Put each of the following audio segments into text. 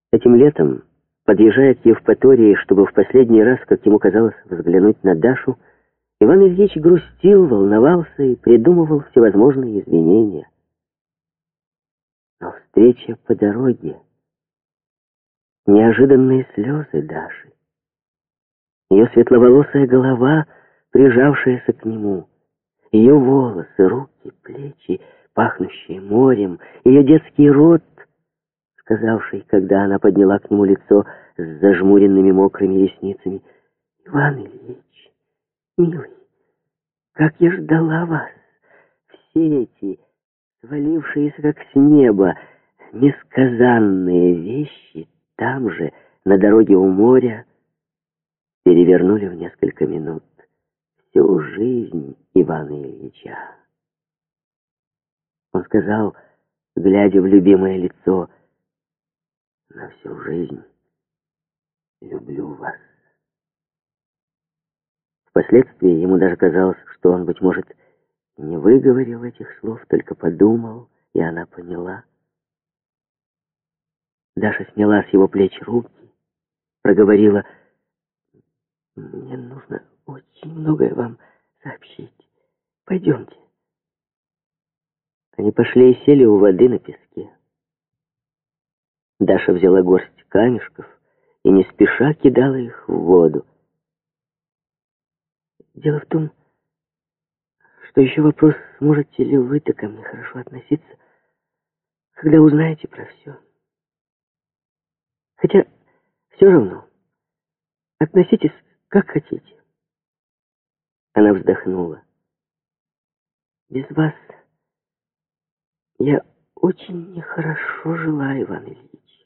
Этим летом, подъезжая к Евпатории, чтобы в последний раз, как ему казалось, взглянуть на Дашу, Иван Ильич грустил, волновался и придумывал всевозможные извинения. Но встреча по дороге, неожиданные слезы Даши, ее светловолосая голова, прижавшаяся к нему, ее волосы, руки, плечи, пахнущие морем, ее детский рот, сказавший, когда она подняла к нему лицо с зажмуренными мокрыми ресницами: «Иван Ильич, милый, как я ждала вас!» Все эти, свалившиеся как с неба, несказанные вещи там же, на дороге у моря, перевернули в несколько минут всю жизнь Ивана Ильича. Он сказал, глядя в любимое лицо: «На всю жизнь люблю вас». Впоследствии ему даже казалось, что он, быть может, не выговорил этих слов, только подумал, и она поняла. Даша сняла с его плеч руки, проговорила: «Мне нужно очень многое вам сообщить. Пойдемте». Они пошли и сели у воды на песке. Даша взяла горсть камешков и не спеша кидала их в воду. «Дело в том, что еще вопрос, сможете ли вы-то ко мне хорошо относиться, когда узнаете про все. Хотя все равно, относитесь как хотите». Она вздохнула. «Без вас я очень нехорошо жила, Иван Ильич.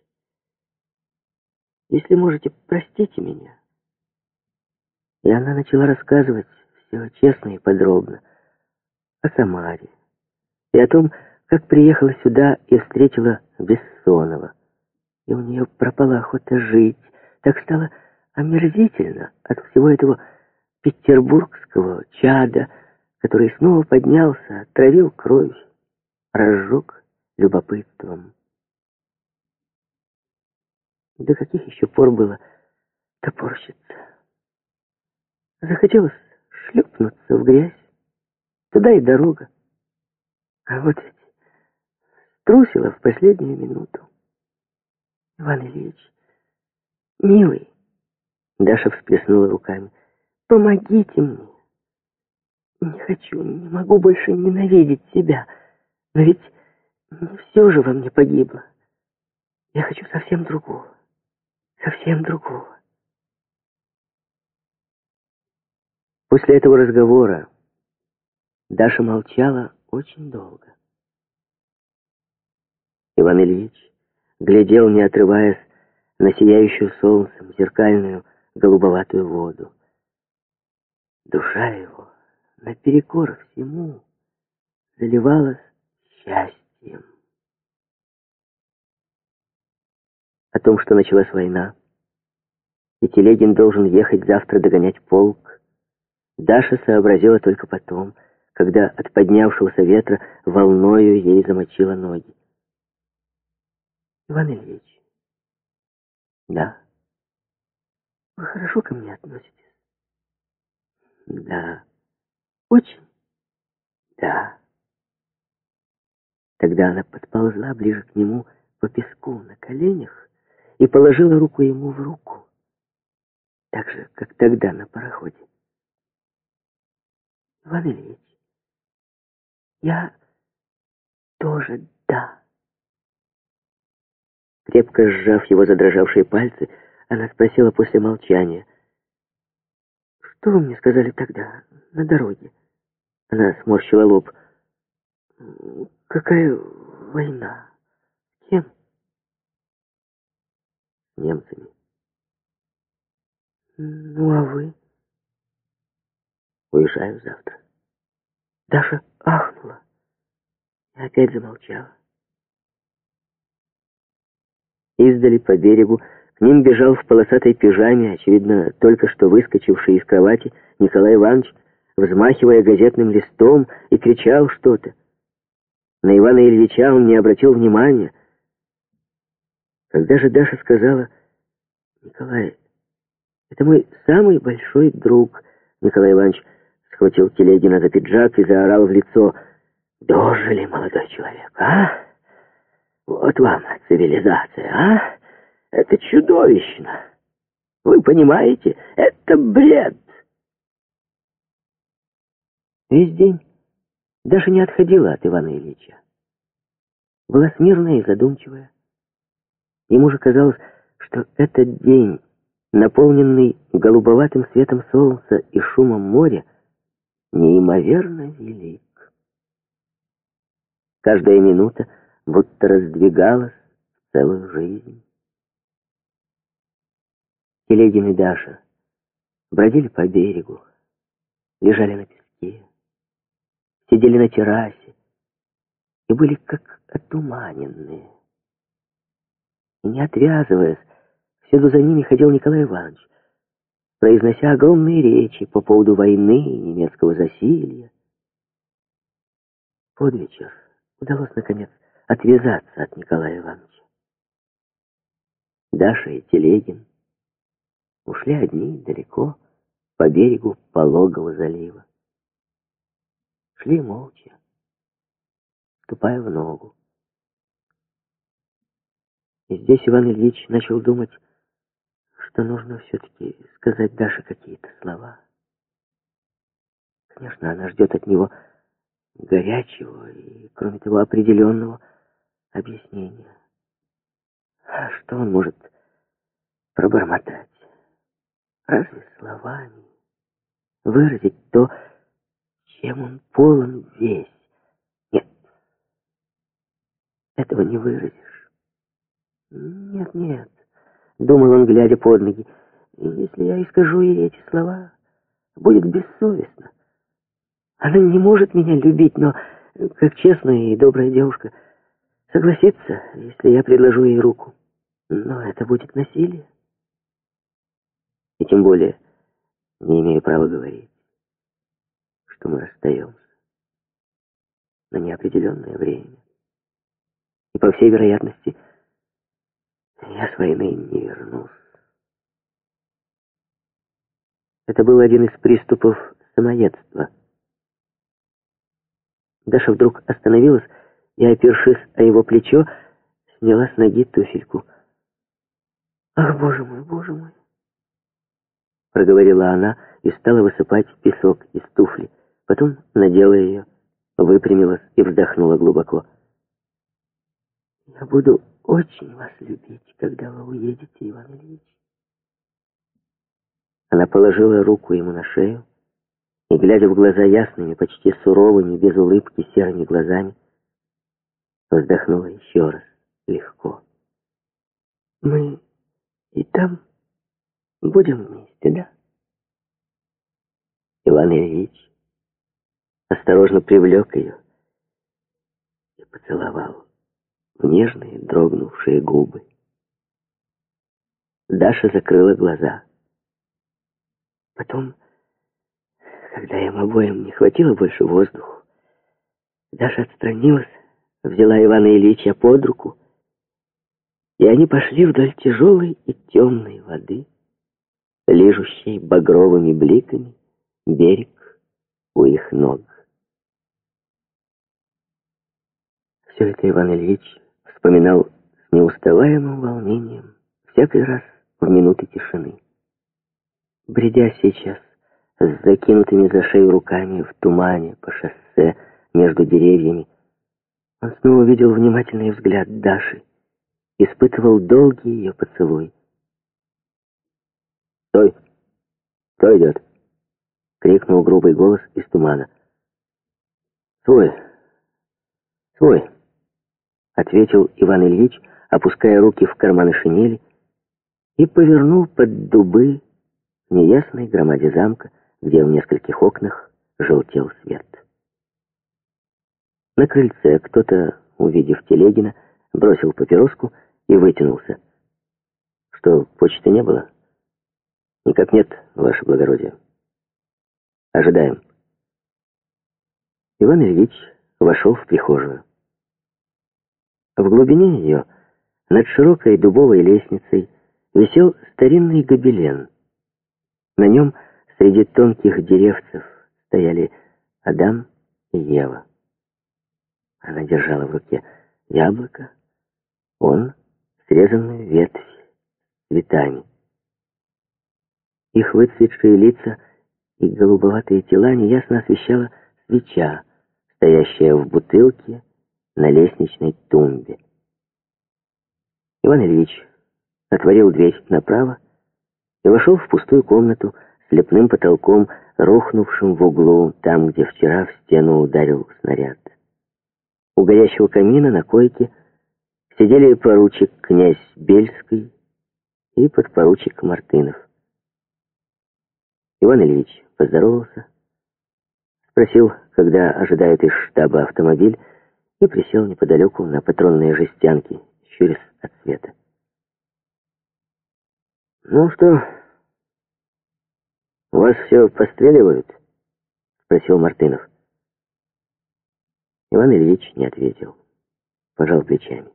Если можете, простите меня». И она начала рассказывать все честно и подробно о Самаре и о том, как приехала сюда и встретила Бессонова. И у нее пропала охота жить, так стало омерзительно от всего этого петербургского чада, который снова поднялся, отравил кровь, разжег любопытством. До каких еще пор было топорщиться? Захотелось шлепнуться в грязь, туда и дорога. А вот ведь струсила в последнюю минуту. Иван Ильич, милый, Даша всплеснула руками, помогите мне. Не хочу, не могу больше ненавидеть себя. Но ведь не все же во мне погибло. Я хочу совсем другого. Совсем другого. После этого разговора Даша молчала очень долго. Иван Ильич глядел, не отрываясь, на сияющую солнцем зеркальную голубоватую воду. Душа его, наперекор всему, заливалась счастьем. О том, что началась война, и Телегин должен ехать завтра догонять полк, Даша сообразила только потом, когда от поднявшегося ветра волною ей замочила ноги. «Иван Ильич, да, вы хорошо ко мне относитесь?» «Да, очень, да». Тогда она подползла ближе к нему по песку на коленях и положила руку ему в руку, так же, как тогда на пароходе. «Иван Ильич, я тоже да». Крепко сжав его задрожавшие пальцы, она спросила после молчания: «Что вы мне сказали тогда, на дороге?» Она сморщила лоб. «Какая война? С кем?» «С немцами». «Ну, а вы?» «Уезжаю завтра». Даша ахнула и опять замолчала. Издали по берегу к ним бежал в полосатой пижаме, очевидно, только что выскочивший из кровати, Николай Иванович, взмахивая газетным листом, и кричал что-то. На Ивана Ильича он не обратил внимания. Когда же Даша сказала: «Николай, это мой самый большой друг», Николай Иванович схватил Телегина за пиджак и заорал в лицо: «Дожили, молодой человек, а? Вот вам цивилизация, а? Это чудовищно! Вы понимаете, это бред!» Весь день Даша не отходила от Ивана Ильича. Была смирная и задумчивая. Ему же казалось, что этот день, наполненный голубоватым светом солнца и шумом моря, неимоверно велик. Каждая минута будто раздвигалась в целую жизнь. Телегин и Даша бродили по берегу, лежали на песке, сидели на террасе и были как отуманенные. И не отвязываясь, всюду за ними ходил Николай Иванович, произнося огромные речи по поводу войны и немецкого засилья. Под вечер удалось, наконец, отвязаться от Николая Ивановича. Даша и Телегин ушли одни далеко по берегу пологого залива. Шли молча, ступая в ногу. И здесь Иван Ильич начал думать, что нужно все-таки сказать Даше какие-то слова. Конечно, она ждет от него горячего и, кроме того, определенного объяснения. А что он может пробормотать? Разве словами выразить то, чем он полон весь? Нет, этого не выразишь. Нет, думал он, глядя под ноги. Если я и скажу ей эти слова, будет бессовестно. Она не может меня любить, но, как честная и добрая девушка, согласится, если я предложу ей руку. Но это будет насилие. И тем более не имею права говорить, что мы расстаемся на неопределенное время. И, по всей вероятности, я с войны не вернусь. Это был один из приступов самоедства. Даша вдруг остановилась и, опершись о его плечо, сняла с ноги туфельку. «Ах, боже мой!» — проговорила она и стала высыпать песок из туфли. Потом надела ее, выпрямилась и вздохнула глубоко. «Я буду очень вас любить, когда вы уедете, Иван Ильич». Она положила руку ему на шею и, глядя в глаза ясными, почти суровыми, без улыбки, серыми глазами, вздохнула еще раз, легко. «Мы и там будем вместе, да?» Иван Ильич осторожно привлек ее и поцеловал в нежные дрогнувшие губы. Даша закрыла глаза. Потом, когда им обоим не хватило больше воздуха, Даша отстранилась, взяла Ивана Ильича под руку, и они пошли вдоль тяжелой и темной воды, лижущей багровыми бликами берег у их ног. Все это Иван Ильич вспоминал с неуставаемым волнением всякий раз в минуты тишины. Бредя сейчас с закинутыми за шею руками в тумане по шоссе между деревьями, он снова видел внимательный взгляд Даши, испытывал долгий ее поцелуй. «Стой! Кто идет?» — крикнул грубый голос из тумана. «Свой! Свой!» — ответил Иван Ильич, опуская руки в карманы шинели, и повернул под дубы в неясной громаде замка, где в нескольких окнах желтел свет. На крыльце кто-то, увидев Телегина, бросил папироску и вытянулся. «Что, почты не было?» «Никак нет, ваше благородие. Ожидаем». Иван Ильич вошел в прихожую. В глубине ее Над широкой дубовой лестницей висел старинный гобелен. На нем среди тонких деревцев стояли Адам и Ева. Она держала в руке яблоко, он — срезанную ветвь с цветами. Их выцветшие лица и голубоватые тела неясно освещала свеча, стоящая в бутылке на лестничной тумбе. Иван Ильич отворил дверь направо и вошел в пустую комнату с лепным потолком, рухнувшим в углу, там, где вчера в стену ударил снаряд. У горящего камина на койке сидели поручик князь Бельский и подпоручик Мартынов. Иван Ильич поздоровался, спросил, когда ожидают из штаба автомобиль, и присел неподалеку на патронные жестянки, щурясь от света. «Ну что, у вас все постреливают?» — спросил Мартынов. Иван Ильич не ответил, пожал плечами.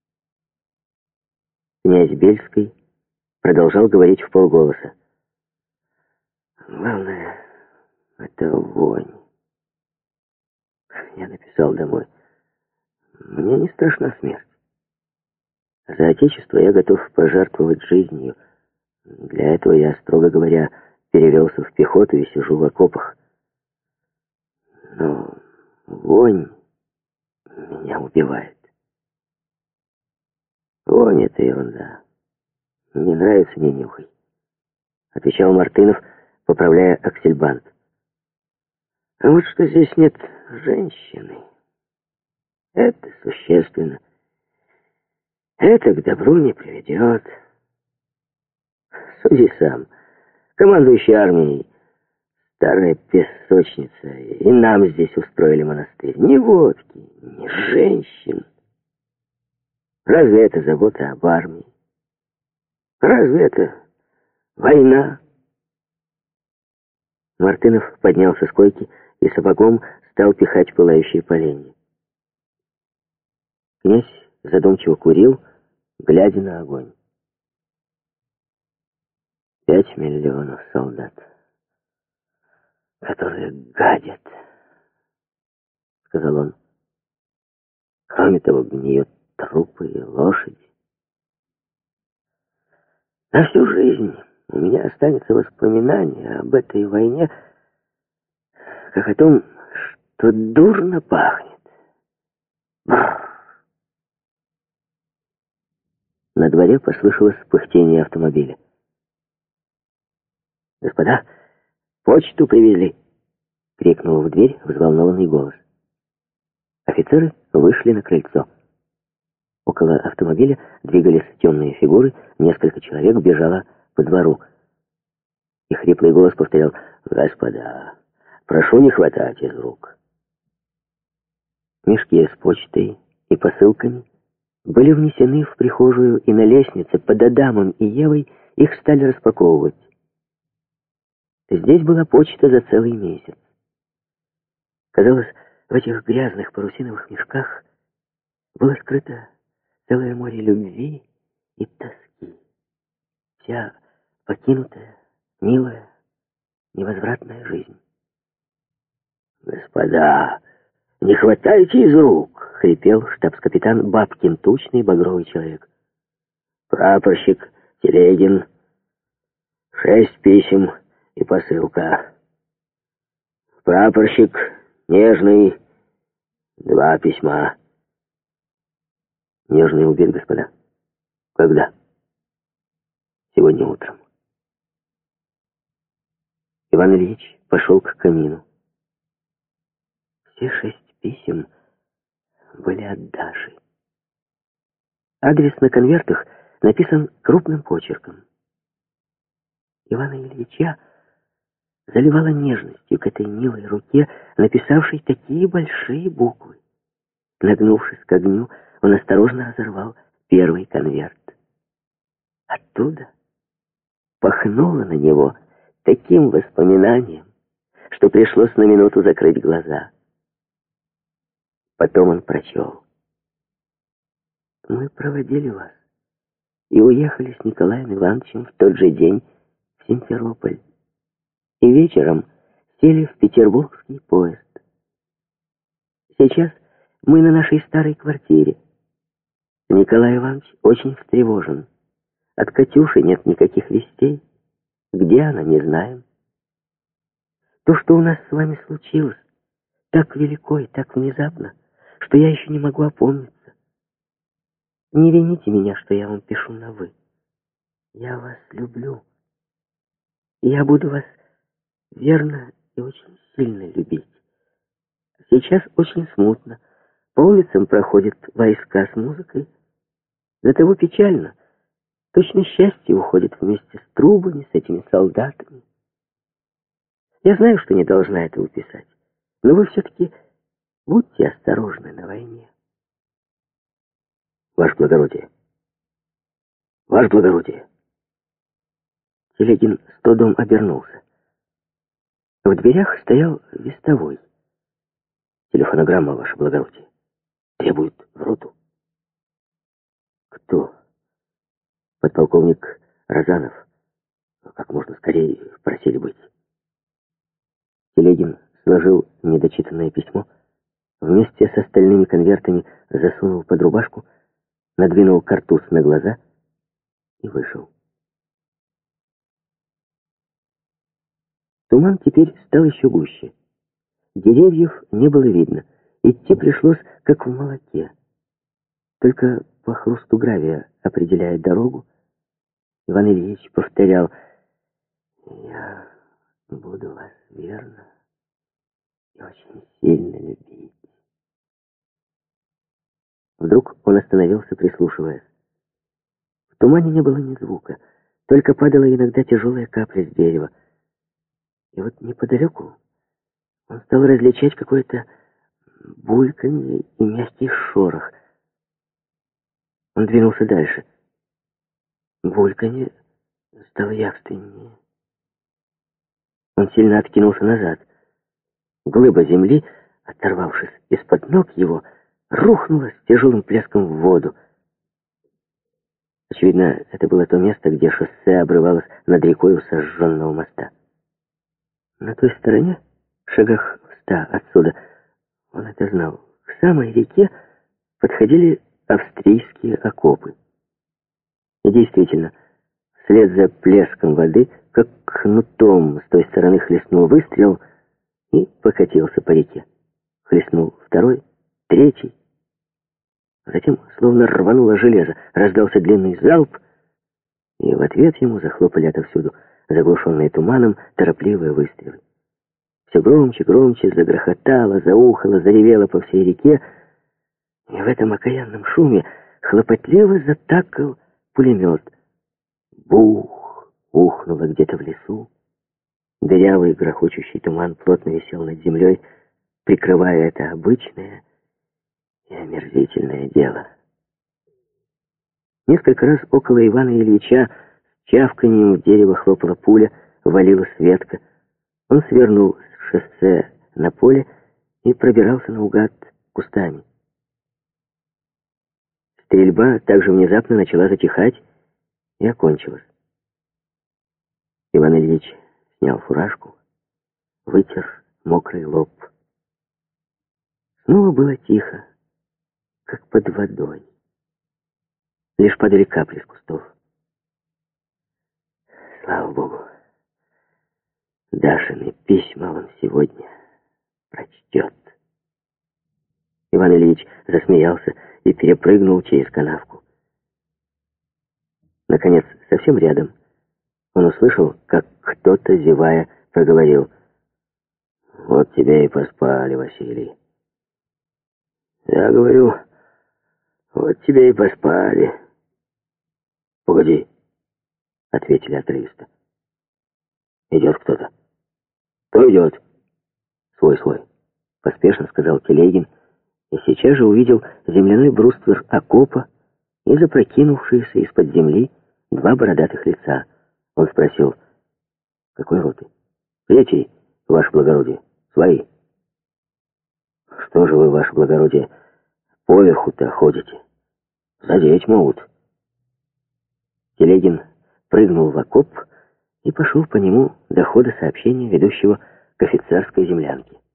Князь Бельский продолжал говорить вполголоса. «Главное, это вонь. Я написал домой. Мне не страшна смерть. За Отечество я готов пожертвовать жизнью. Для этого я, строго говоря, перевелся в пехоту и сижу в окопах. Но вонь меня убивает. Вонь — это ерунда. Не нравится, не нюхай», — отвечал Мартынов, поправляя аксельбант. «А вот что здесь нет женщины, это существенно. Это к добру не приведет. Суди сам. Командующий армией, старая песочница, и нам здесь устроили монастырь. Ни водки, ни женщин. Разве это забота об армии? Разве это война?» Мартынов поднялся с койки и сапогом стал пихать пылающие поленья. Князь задумчиво курил, глядя на огонь. 5 миллионов солдат, которые гадят, — сказал он. Кроме того, гниют трупы и лошади. На всю жизнь у меня останется воспоминание об этой войне, как о том, что дурно пахнет. Бррр. На дворе послышалось пыхтение автомобиля. «Господа, почту привезли!» — крикнул в дверь взволнованный голос. Офицеры вышли на крыльцо. Около автомобиля двигались темные фигуры, несколько человек бежало по двору. И хриплый голос повторял: «Господа, прошу не хватать из рук». Мешки с почтой и посылками были внесены в прихожую, и на лестнице под Адамом и Евой их стали распаковывать. Здесь была почта за целый месяц. Казалось, в этих грязных парусиновых мешках было скрыто целое море любви и тоски. Вся покинутая, милая, невозвратная жизнь. «Господа, не хватайте из рук!» — хрипел штабс-капитан Бабкин, тучный багровый человек. «Прапорщик Телегин, 6 писем и посылка. Прапорщик Нежный, 2 письма». «Нежный убит, господа». «Когда?» «Сегодня утром». Иван Ильич пошел к камину. Все 6 писем были от Даши. Адрес на конвертах написан крупным почерком. Ивана Ильича заливала нежностью к этой милой руке, написавшей такие большие буквы. Нагнувшись к огню, он осторожно разорвал первый конверт. Оттуда пахнуло на него таким воспоминанием, что пришлось на минуту закрыть глаза. Потом он прочел: «Мы проводили вас и уехали с Николаем Ивановичем в тот же день в Симферополь. И вечером сели в петербургский поезд. Сейчас мы на нашей старой квартире. Николай Иванович очень встревожен. От Катюши нет никаких вестей. Где она, не знаем. То, что у нас с вами случилось, так велико и так внезапно, что я еще не могу опомниться. Не вините меня, что я вам пишу на «вы». Я вас люблю. Я буду вас верно и очень сильно любить. Сейчас очень смутно. По улицам проходят войска с музыкой. До того печально. Точно счастье уходит вместе с трубами, с этими солдатами. Я знаю, что не должна этого писать, но вы все-таки будьте осторожны на войне. Ваше благородие. Ваше благородие. Телегин с трудом обернулся. В дверях стоял вестовой. Телефонограмма, ваше благородие. Требует в роту. Кто? Подполковник Розанов. Как можно скорее просили быть. Телегин сложил недочитанное письмо, вместе с остальными конвертами засунул под рубашку, надвинул картуз на глаза и вышел. Туман теперь стал еще гуще. Деревьев не было видно. Идти пришлось, как в молоке. Только по хрусту гравия, определяя дорогу, Иван Ильич повторял: «Я буду вас верно и очень сильно любить». Вдруг он остановился, прислушиваясь. В тумане не было ни звука, только падала иногда тяжелая капля с дерева. И вот неподалеку он стал различать какое-то бульканье и мягкий шорох. Он двинулся дальше. Бульканье стало явственнее. Он сильно откинулся назад. Глыба земли, оторвавшись из-под ног его, рухнула с тяжелым плеском в воду. Очевидно, это было то место, где шоссе обрывалось над рекой у сожженного моста. На той стороне, в шагах в 100 отсюда, он это знал, к самой реке подходили австрийские окопы. И действительно, вслед за плеском воды, как кнутом с той стороны хлестнул выстрел и покатился по реке. Хлестнул второй, третий. Затем, словно рвануло железо, раздался длинный залп, и в ответ ему захлопали отовсюду заглушенные туманом торопливые выстрелы. Все громче, громче загрохотало, заухало, заревело по всей реке, и в этом окаянном шуме хлопотливо затакал пулемет. Бух! Ухнуло где-то в лесу. Дырявый грохочущий туман плотно висел над землей, прикрывая это обычное и омерзительное дело. Несколько раз около Ивана Ильича с чавканьем в дерево хлопала пуля, валилась ветка. Он свернул с шоссе на поле и пробирался наугад кустами. Стрельба также внезапно начала затихать и окончилась. Иван Ильич снял фуражку, вытер мокрый лоб. Снова было тихо, как под водой. Лишь падали капли с кустов. Слава Богу, Дашины письма он сегодня прочтет. Иван Ильич засмеялся и перепрыгнул через канавку. Наконец, совсем рядом, он услышал, как кто-то, зевая, проговорил: «Вот тебя и поспали, Василий». «Я говорю, вот тебя и поспали». «Погоди», — ответили отрывисто. «Идет кто-то». «Кто идет?» «Свой», — поспешно сказал Телегин, и сейчас же увидел земляной бруствер окопа и запрокинувшиеся из-под земли два бородатых лица. Он спросил: «Какой роты?» «Третий, ваше благородие. Свои». «Что же вы, ваше благородие, поверху-то ходите? Задеть могут». Телегин прыгнул в окоп и пошел по нему до хода сообщения, ведущего к офицерской землянке.